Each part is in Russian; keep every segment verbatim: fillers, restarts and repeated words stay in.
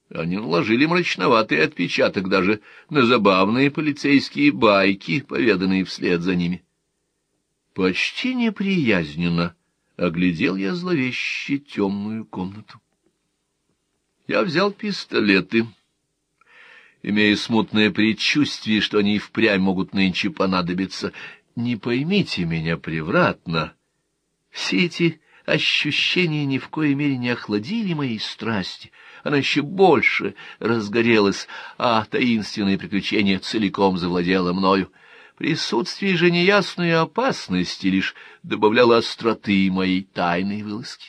Они наложили мрачноватый отпечаток даже на забавные полицейские байки, поведанные вслед за ними. Почти неприязненно оглядел я зловеще темную комнату. Я взял пистолеты, имея смутное предчувствие, что они и впрямь могут нынче понадобиться. Не поймите меня превратно. Все эти ощущения ни в коей мере не охладили моей страсти. Она еще больше разгорелась, а таинственное приключение целиком завладело мною. Присутствие же неясной опасности лишь добавляло остроты моей тайной вылазки.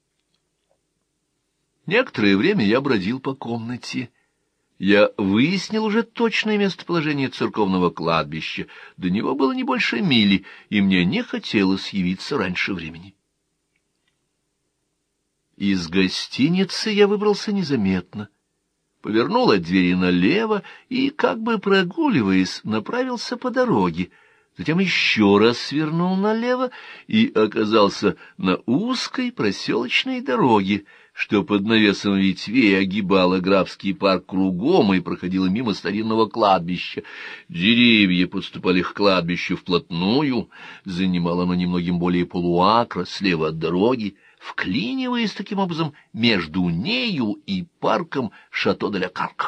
Некоторое время я бродил по комнате. Я выяснил уже точное местоположение церковного кладбища. До него было не больше мили, и мне не хотелось явиться раньше времени. Из гостиницы я выбрался незаметно, повернул от двери налево и, как бы прогуливаясь, направился по дороге. Затем еще раз свернул налево и оказался на узкой проселочной дороге, что под навесом ветвей огибала графский парк кругом и проходила мимо старинного кладбища. Деревья подступали к кладбищу вплотную, занимало оно немногим более полуакра слева от дороги, вклиниваясь таким образом между нею и парком Шато-де-ля-Карк.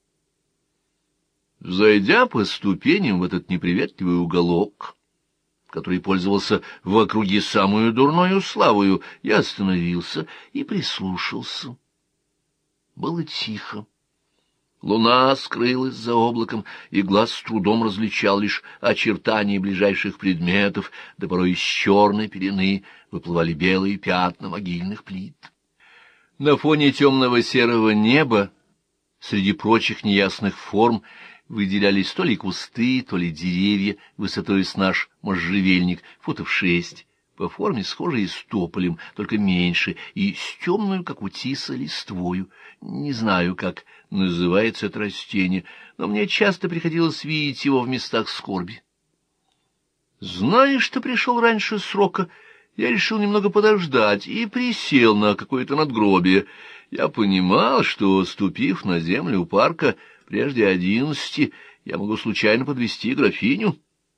Зайдя по ступеням в этот неприветливый уголок, который пользовался в округе самую дурною славою, я остановился и прислушался. Было тихо. Луна скрылась за облаком, и глаз с трудом различал лишь очертания ближайших предметов, да порой из черной пелены выплывали белые пятна могильных плит. На фоне темного серого неба, среди прочих неясных форм, выделялись то ли кусты, то ли деревья, высотой с наш можжевельник, футов шесть, по форме схожие с тополем, только меньше, и с темную, как у тиса, листвою. Не знаю, как называется это растение, но мне часто приходилось видеть его в местах скорби. Зная, что пришел раньше срока, я решил немного подождать и присел на какое-то надгробие. Я понимал, что, ступив на землю парка прежде одиннадцати, я могу случайно подвести графиню.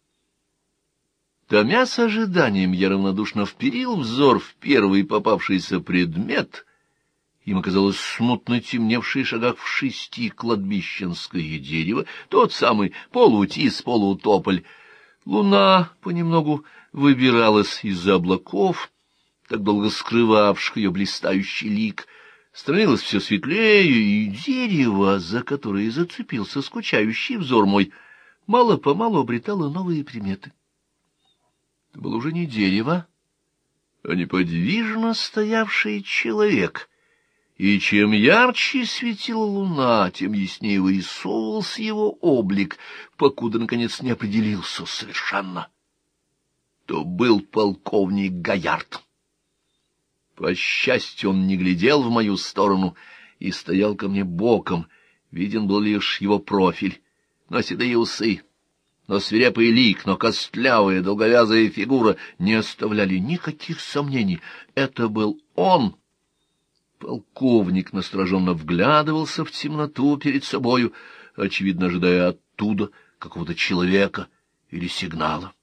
Томясь ожиданием, я равнодушно вперил взор в первый попавшийся предмет. Им оказалось смутно темневший шагах в шести кладбищенское дерево, тот самый полутис, полутополь. Луна понемногу выбиралась из-за облаков, так долго скрывавших ее блистающий лик. Становилось все светлее, и дерево, за которое зацепился скучающий взор мой, мало-помалу обретало новые приметы. Это был уже не дерево, а неподвижно стоявший человек, и чем ярче светила луна, тем яснее вырисовывался его облик, покуда, наконец, не определился совершенно. То был полковник Гаярд. По счастью, он не глядел в мою сторону и стоял ко мне боком. Виден был лишь его профиль, но седые усы, но свирепый лик, но костлявая долговязая фигура не оставляли никаких сомнений. Это был он. Полковник настороженно вглядывался в темноту перед собою, очевидно, ожидая оттуда какого-то человека или сигнала.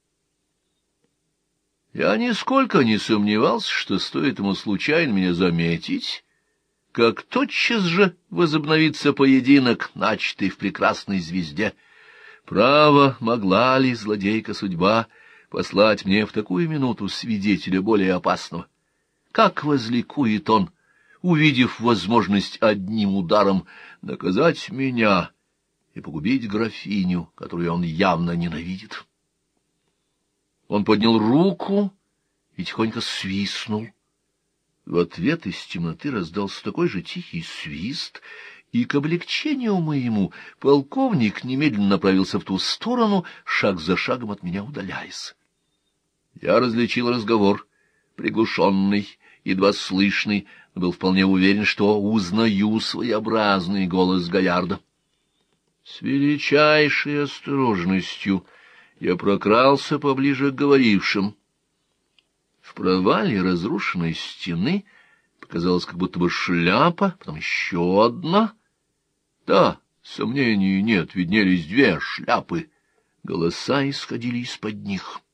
Я нисколько не сомневался, что стоит ему случайно меня заметить, как тотчас же возобновится поединок, начатый в прекрасной звезде. Право, могла ли злодейка судьба послать мне в такую минуту свидетеля более опасного? Как возликует он, увидев возможность одним ударом наказать меня и погубить графиню, которую он явно ненавидит. Он поднял руку и тихонько свистнул. В ответ из темноты раздался такой же тихий свист, и к облегчению моему полковник немедленно направился в ту сторону, шаг за шагом от меня удаляясь. Я различил разговор, приглушенный, едва слышный, но был вполне уверен, что узнаю своеобразный голос Гаярда. С величайшей осторожностью я прокрался поближе к говорившим. В провале разрушенной стены показалась как будто бы шляпа, потом еще одна, Да, сомнений нет, виднелись две шляпы. Голоса исходили из-под них.